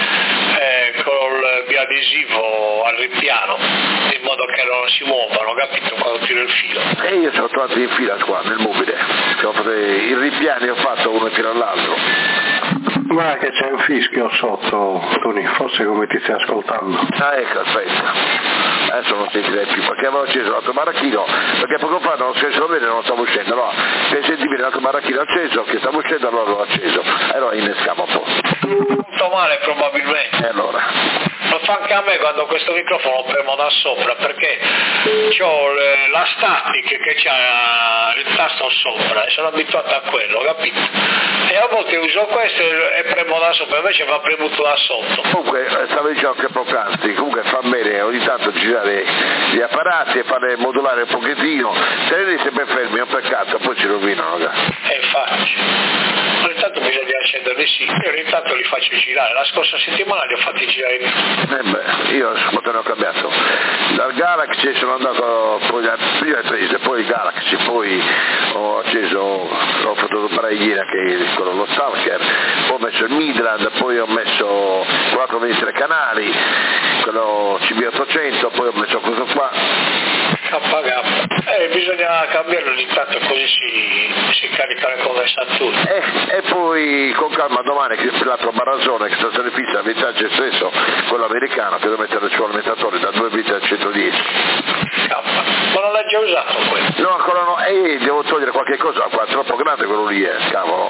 col biadesivo al ripiano, in modo che non si muovano, capito, quando tiro il filo. E io sono trovati in fila qua nel mobile, i ripiani ho fatto uno fino all'altro. Guarda che c'è un fischio sotto, Tony, forse come ti stai ascoltando. Ecco, aspetta. Adesso non sentirei più, perché avevo acceso l'altro maracchino, perché poco fa non sento bene, non stavo uscendo, allora per sentirmi l'altro maracchino acceso, che stavo uscendo, allora l'ho acceso, e allora innescavo un po'. Tutto male probabilmente. E allora? Lo fa anche a me quando questo microfono lo premo da sopra, perché ho la static che c'ha il tasto sopra e sono abituato a quello, capito? E a volte uso questo e premo da sopra, invece va premuto da sotto. Comunque stavo dicendo anche poc'anzi, comunque fa bene ogni tanto girare gli apparati e farle modulare un pochettino, se li sempre fermi è un peccato, poi ci rovinano. Infatti, ogni tanto bisogna accenderli, sì, io ogni tanto li faccio girare, la scorsa settimana li ho fatti girare più. Io ne ho cambiato, dal Galaxy sono andato prima prese, poi il Galaxy, poi ho acceso, ho fatto Braigliera che è quello lo Stalker, poi ho messo il Midland, poi ho messo quello con 23 canali, quello CB800, poi ho messo questo qua. Bisogna cambiarlo ogni tanto, così si carica le conversazioni. E poi con calma domani che l'altro Barazone che stazione fissa il messaggio stesso, quello americano che devo mettere su alimentatore da 2 bit a 110. Ma non l'hai già usato quello? No, ancora no, devo togliere qualche cosa, qua è troppo grande quello lì, cavolo.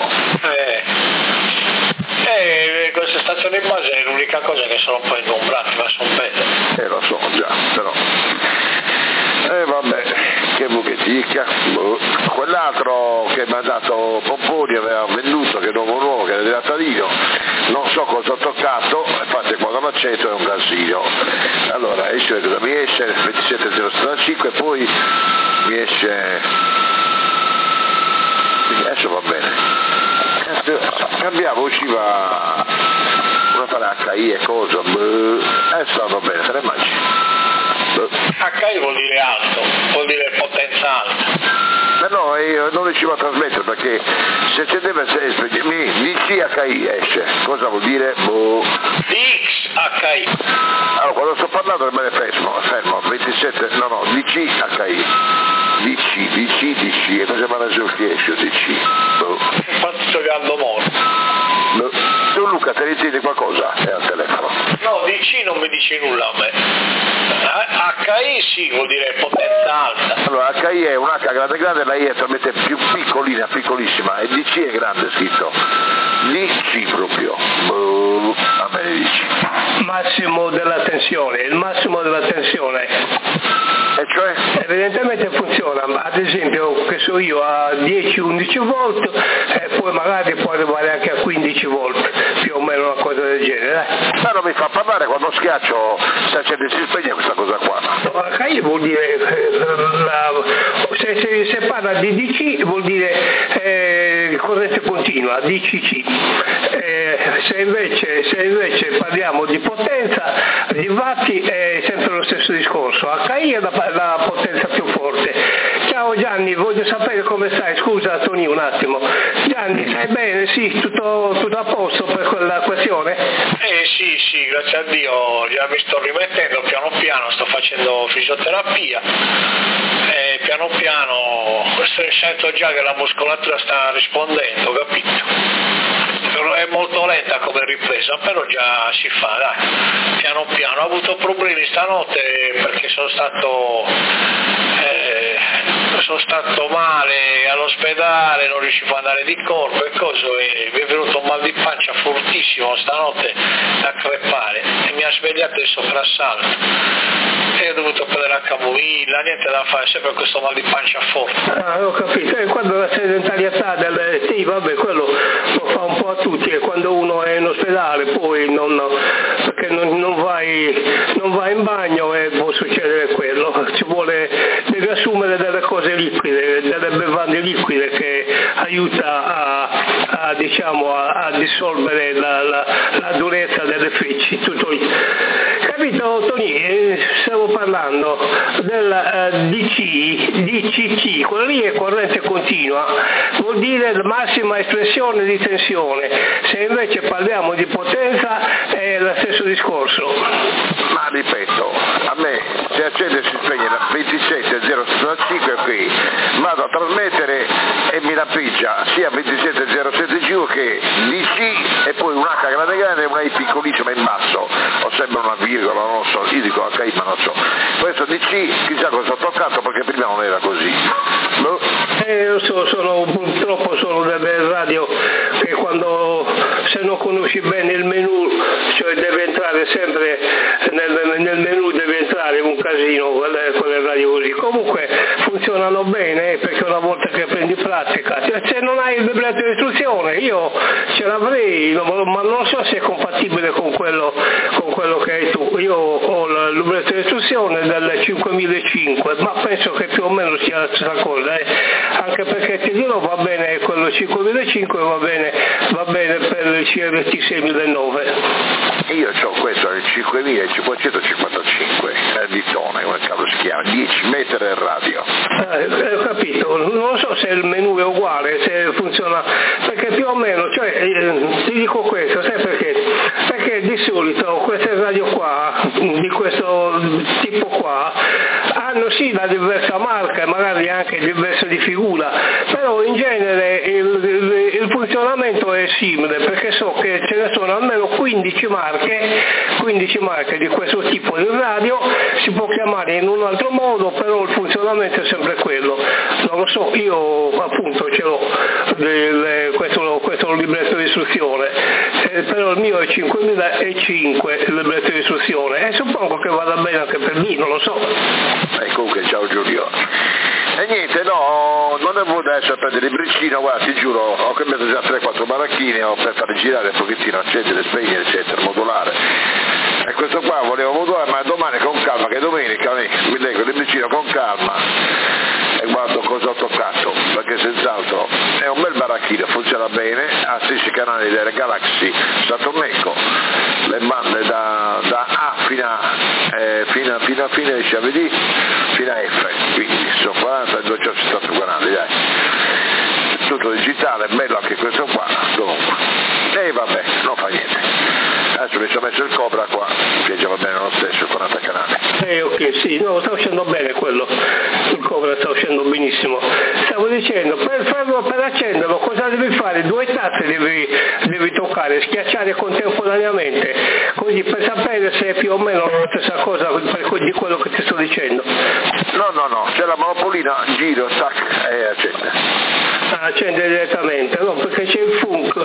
Queste stazioni in base è l'unica cosa che sono un po' ingombrate, ma sono belle. Lo so già, però. Vabbè, che bucheticca. Quell'altro che mi ha dato Pomponi aveva venduto, che è nuovo, che era di Natalino, non so cosa ho toccato, infatti quando lo accetto è un casino. Allora esce cosa mi esce, 27075, poi mi esce, adesso va bene. Cambiavo, usciva una fare HI e cosa, adesso va bene, te ne mangi. HI vuol dire alto, vuol dire potenza alta. Ma no, io non riuscivo a trasmettere perché se accendeva DCHI esce, cosa vuol dire? DXHI. Allora quando sto parlando me ne fermo, 27, no, DCHI. DC, e cosa mi ha reso che esce DC? Partito di Aldo Moro. Tu Luca, te ne tieni qualcosa? È al telefono. No, DC non mi dice nulla a me. HI sì, vuol dire potenza alta. Allora HI è un H grande, la I è talmente più piccolina, piccolissima, e DC è grande scritto. DC proprio. A me ne dici. Massimo della tensione, il massimo della tensione. E cioè? Evidentemente funziona, ad esempio che so io a 10-11 volt e poi magari può arrivare anche a 15 volt, più o meno una cosa del genere. Ma non mi fa parlare quando schiaccio se accende si spegne questa cosa qua. HI vuol dire, se parla di DC vuol dire corrente continua, DCC. Se invece parliamo di potenza, di vatti, è sempre lo stesso discorso. HI è la potenza più forte. Ciao Gianni, voglio sapere come stai. Scusa Tony un attimo. Gianni, stai bene? Sì, tutto a posto per quella questione? Sì, grazie a Dio, già mi sto rimettendo piano piano, sto facendo fisioterapia e piano piano sento già che la muscolatura sta rispondendo, capito? È molto lenta come ripresa, però già si fa, dai, piano piano. Ho avuto problemi stanotte perché sono stato male all'ospedale, non riuscivo ad andare di corpo e mi è venuto un mal di pancia fortissimo stanotte da crepare e mi ha svegliato il soprassalto e ho dovuto prendere la camomilla, niente da fare, sempre questo mal di pancia forte. Ho capito, e quando la sedentarietà sì, vabbè, quello lo fa un po' a tutti, e quando uno è in ospedale poi perché non vai in bagno e può succedere quello, devi assumere delle cose liquide, delle bevande liquide che aiuta a dissolvere la durezza delle feci, tutto lì. Capito Tony? Stavo parlando del DCC, quello lì è corrente continua, vuol dire la massima espressione di tensione. Se invece parliamo di potenza è lo stesso discorso. Ma ripeto, a me si accende e si spegne da 27065 qui, vado a trasmettere e mi rampiccia sia 27075 che DC e poi un H grande e una I piccolissima in basso, o sembra una virgola, non lo so, io dico HI ma non so. Questo DC chissà cosa ho toccato perché prima non era così. Io purtroppo sono delle radio che se non conosci bene il menu, cioè deve entrare sempre nel menu, deve entrare un casino quelle radio così. Comunque funzionano bene perché una volta che prendi pratica, se non hai il libretto di istruzione, io ce l'avrei, ma non so se è compatibile con quello che hai tu. Io ho il libretto di istruzione del 5005, ma penso che più o meno sia la stessa cosa, anche perché ti dirò va bene quello 5005, va bene per il CRT 6009. Io ho questo il 5555 di tone, come cavolo si chiama, 10 metri del radio. Ho capito, non so se il menu è uguale, se funziona, perché più o meno, ti dico questo, sai perché? Perché di solito queste radio qua, di questo tipo qua, hanno sì la diversa marca, magari anche diversa di figura, però in genere il funzionamento è simile, perché so che ce ne sono almeno 15 marche di questo tipo di radio, si può chiamare in un altro modo, però il funzionamento è sempre quello. Non lo so, io appunto ce l'ho, questo libretto di istruzione, però il mio è 5005 il libretto di istruzione e suppongo che vada bene anche per lì, non lo so. Comunque ciao Giulio. E niente, no, non è voluto adesso a prendere il briccino, guarda, ti giuro, ho cambiato già 3-4 baracchine per fare girare un pochettino, accendere, spegnere, eccetera, modulare. E questo qua volevo modulare, ma domani con calma, che è domenica, mi leggo il briccino con calma e guardo cosa ho toccato, perché senz'altro è un bel baracchino, funziona bene, ha stessi canali delle Galaxy Saturn Echo, le bande da A fino a fine CVD fino a F, quindi sono 4270 canali, dai, tutto digitale, bello anche questo qua, comunque, e vabbè, non fa niente. Adesso mi sono messo il Cobra qua, che già va bene lo stesso, 40 canali. Ok, sì, no, sta uscendo bene quello, il Cobra sta uscendo benissimo. Stavo dicendo, per accenderlo cosa devi fare? 2 tasti devi toccare, schiacciare contemporaneamente, così per sapere se è più o meno la stessa cosa di quello che ti sto dicendo. No, c'è la monopolina, giro, tac, e accende. Accende direttamente, no, perché c'è il funk,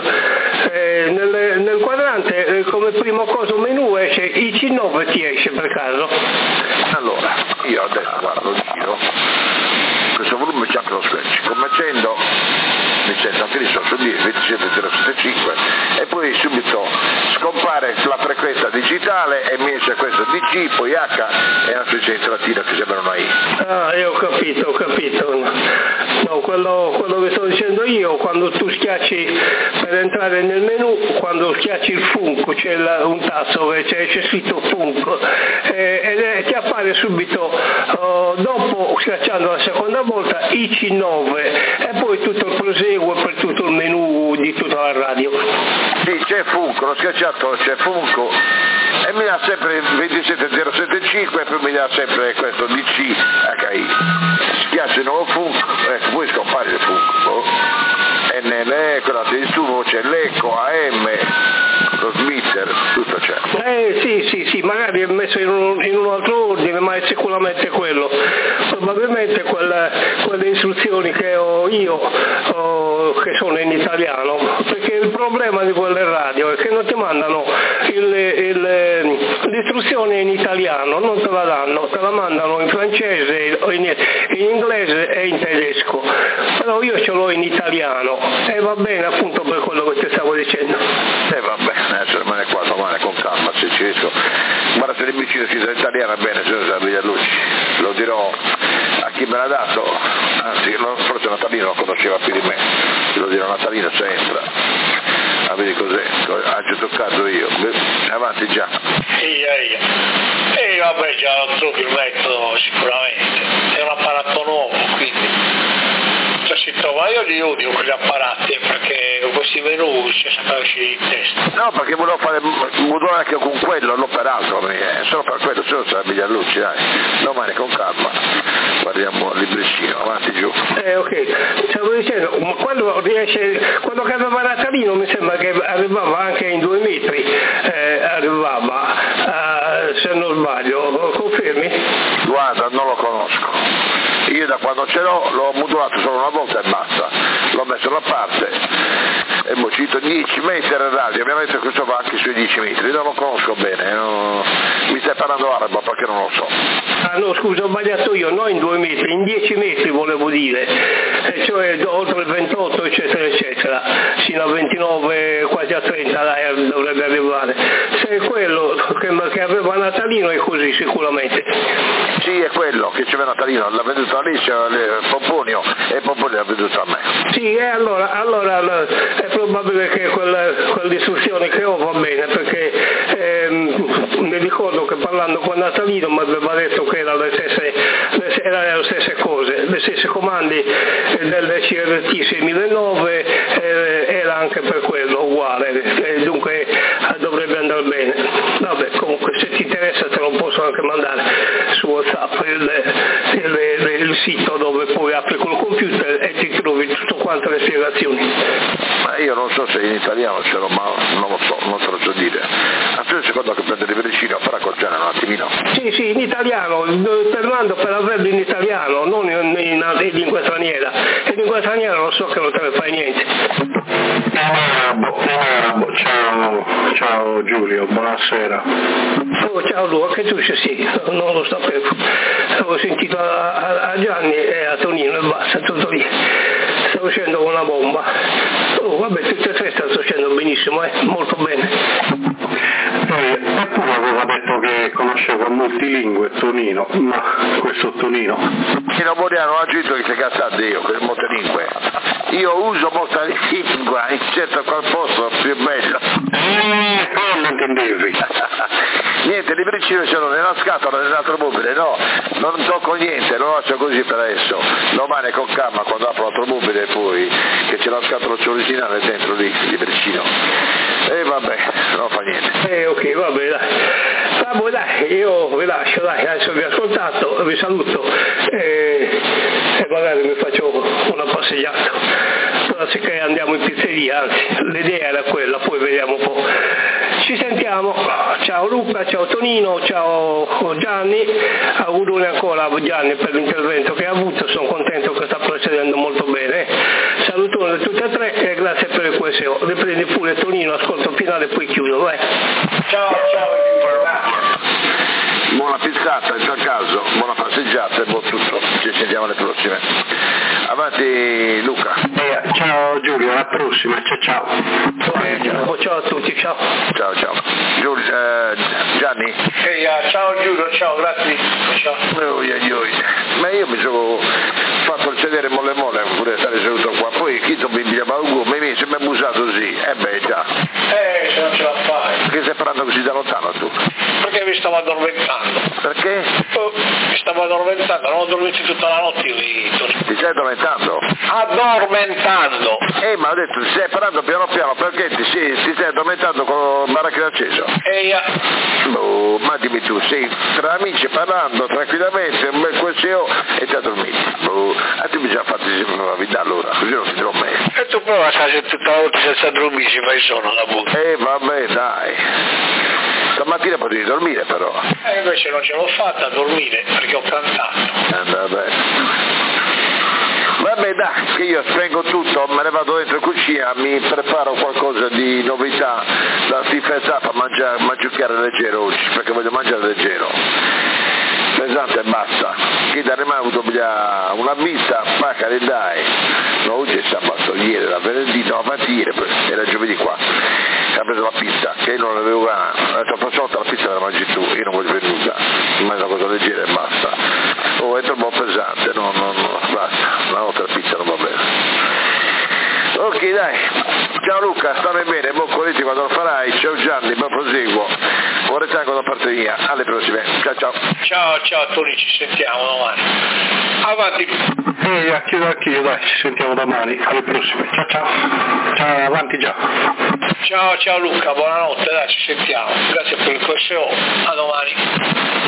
nel quadrante come prima cosa menu esce IC9, ti esce per caso? Allora, io adesso guardo il giro, questo volume c'è anche lo scratch, come accendo mi sento anche lì su 27075 e poi subito scompare la frequenza digitale e mi esce questo DC, poi H e una specie di tratina che sembra una I. Io ho capito. No, quello che sto dicendo io, quando tu schiacci per entrare nel menu, quando schiacci il Funk, c'è un tasto dove c'è scritto Funk e ti appare subito dopo, schiacciando la seconda volta, IC9 e poi tutto il proseguo per tutto il menu di tutta la radio. Sì, c'è Funk, l'ho schiacciato, c'è Funk e mi dà sempre 27075 e poi mi dà sempre questo DC HI. Schiaccio il nuovo Funk, poi scompare il Funk. NL, quella di studio, c'è l'Eco, AM, lo Smitter, tutto c'è. Sì, magari è messo in un altro ordine, ma è sicuramente quello. Probabilmente quelle istruzioni che ho io, che sono in italiano, perché il problema di quelle radio è che non ti mandano l'istruzione in italiano, non te la danno, te la mandano in francese, in inglese e in tedesco, però io ce l'ho in italiano e va bene appunto per quello che ti stavo dicendo. Va bene, adesso rimane qua, domani con calma se ci riesco. Guarda, se l'imbecille si sa italiana bene, se non sa Viglialucci, lo dirò a chi me l'ha dato, anzi forse Natalino lo conosceva più di me, lo dirò a Natalino se entra. Ah, vedi cos'è? Ha già toccato io, avanti già. E vabbè, già lo trovi il metodo sicuramente, è un apparato nuovo, quindi si trova, io li odio quegli apparati perché questi menu si sapessi in testa. No, perché volevo fare modulo anche con quello, non per altro, solo per quello, se non sa Viglialucci, dai, domani con calma, guardiamo il libricino, avanti giù. Ok, stavo dicendo, ma quello che aveva Natalino mi sembra che arrivava anche in 2 metri, se non sbaglio, confermi? Guarda, non lo conosco. Io da quando ce l'ho modulato solo una volta e basta, l'ho messo da parte e ho uscito 10 metri radio, abbiamo detto che questo va anche sui 10 metri, non lo conosco bene, mi stai parlando arabo perché non lo so. Ah no, scusa, ho sbagliato io, non in 2 metri, in 10 metri volevo dire, cioè oltre il 28 eccetera eccetera, fino a 29, quasi a 30 dovrebbe arrivare. Se è quello che aveva Natalino è così sicuramente. Sì, è quello che c'era Natalino, l'ha venduto a Alice, Pomponio, e Pomponio l'ha venduto a me. Sì, allora è probabile che quell'istruzione che ho va bene, perché mi ricordo che parlando con Natalino mi aveva detto che erano le stesse cose, le stesse comandi del CRT 6009, era anche per quello uguale, dunque dovrebbe andare bene. Vabbè, comunque se ti interessa te lo posso anche mandare su WhatsApp il sito dove poi apri col computer e ti trovi tutto quanto le spiegazioni. Ma io non so se in italiano ce l'ho, ma non lo so, non te lo so dire. Anzi, un secondo che prende il vicino, farà col un attimino. Sì, in italiano, Fernando, per averlo in italiano, non in lingua straniera. In lingua straniera lo so che non te ne fai niente. Ciao Giulio, buonasera. Oh, ciao Luca, che tu sì, non lo sapevo. Avevo sentito a Gianni e a Tonino e basta, tutto lì. Sta uscendo una bomba. Oh, vabbè, tutte e tre stanno uscendo benissimo, molto bene. Qualcuno aveva detto che conosceva multilingue Tonino, ma questo Tonino. Tonino Moriano ha agito che cazzate io, che è multilingue. Io uso molta lingua, in certo qual posto più bello. Come non intendevi? Niente, i libricini sono nella scatola dell'automobile, no, non tocco niente, lo lascio così per adesso. Domani con calma quando apro l'automobile poi che c'è la scatola originale dentro lì, il libricino. E vabbè, non fa niente. Ok, vabbè, dai. Vabbè, dai, io vi lascio, dai, adesso vi ho ascoltato, vi saluto e magari mi faccio una passeggiata. Che andiamo in pizzeria, anzi, l'idea era quella, poi vediamo un po'. Ci sentiamo, ciao Luca, ciao Tonino, ciao Gianni, auguroni ancora a Gianni per l'intervento che ha avuto, sono contento che sta procedendo molto bene. Salutone a tutti e tre e grazie per il QSO. Riprendi pure Tonino, ascolto finale e poi chiudo, vai. Ciao. Buona pizzata in tal caso, buona passeggiata e buon tutto, ci sentiamo alle prossime. Avanti Luca. Ciao Giulio, alla prossima, ciao. Ciao a tutti, ciao. Ciao. Gianni? Ciao Giulio, ciao, grazie. Ciao. Ma io mi sono fatto il sedere molle pure mi stavo addormentando. Perché? Mi stavo addormentando, non ho dormito tutta la notte lì. Ti stai addormentando? Addormentando! Ma ho detto, ti stai parlando piano piano, perché ti stai addormentando con il baracchino acceso? Ma dimmi tu, sei tra amici parlando tranquillamente, un bel questione e ti addormenti. A te mi già fatto una vita allora, così non ti dormi. E tu prova a stare tutta la notte senza dormire, ci fai sonno la buca. Vabbè, dai. Stamattina potevi dormire però. Invece non ce l'ho fatta a dormire perché ho cantato. Vabbè dai, che io spengo tutto, me ne vado dentro in cucina, mi preparo qualcosa di novità da per mangiare leggero oggi, perché voglio mangiare leggero. Pesante e basta. Chi da rimasto una pizza, pacca e dai. No, oggi è sabato, ieri era venerdì, no, avanti ieri, era giovedì qua. Ha preso la pizza, che io non avevo ganas. Ho detto, faccio la pizza la mangi tu, io non voglio più nulla. Mangio una cosa leggera e basta. È troppo pesante, no, basta. Una volta la pizza non va bene. Ok dai, ciao Luca, stammi bene, buon corretti quando lo farai, ciao Gianni, buon proseguo, buon retango da parte mia, alle prossime, ciao. Ciao Tony, ci sentiamo domani. Avanti. Chiudo anch'io, dai, ci sentiamo domani, alle prossime, ciao, avanti già. Ciao Luca, buonanotte, dai, ci sentiamo, grazie per il corso, a domani.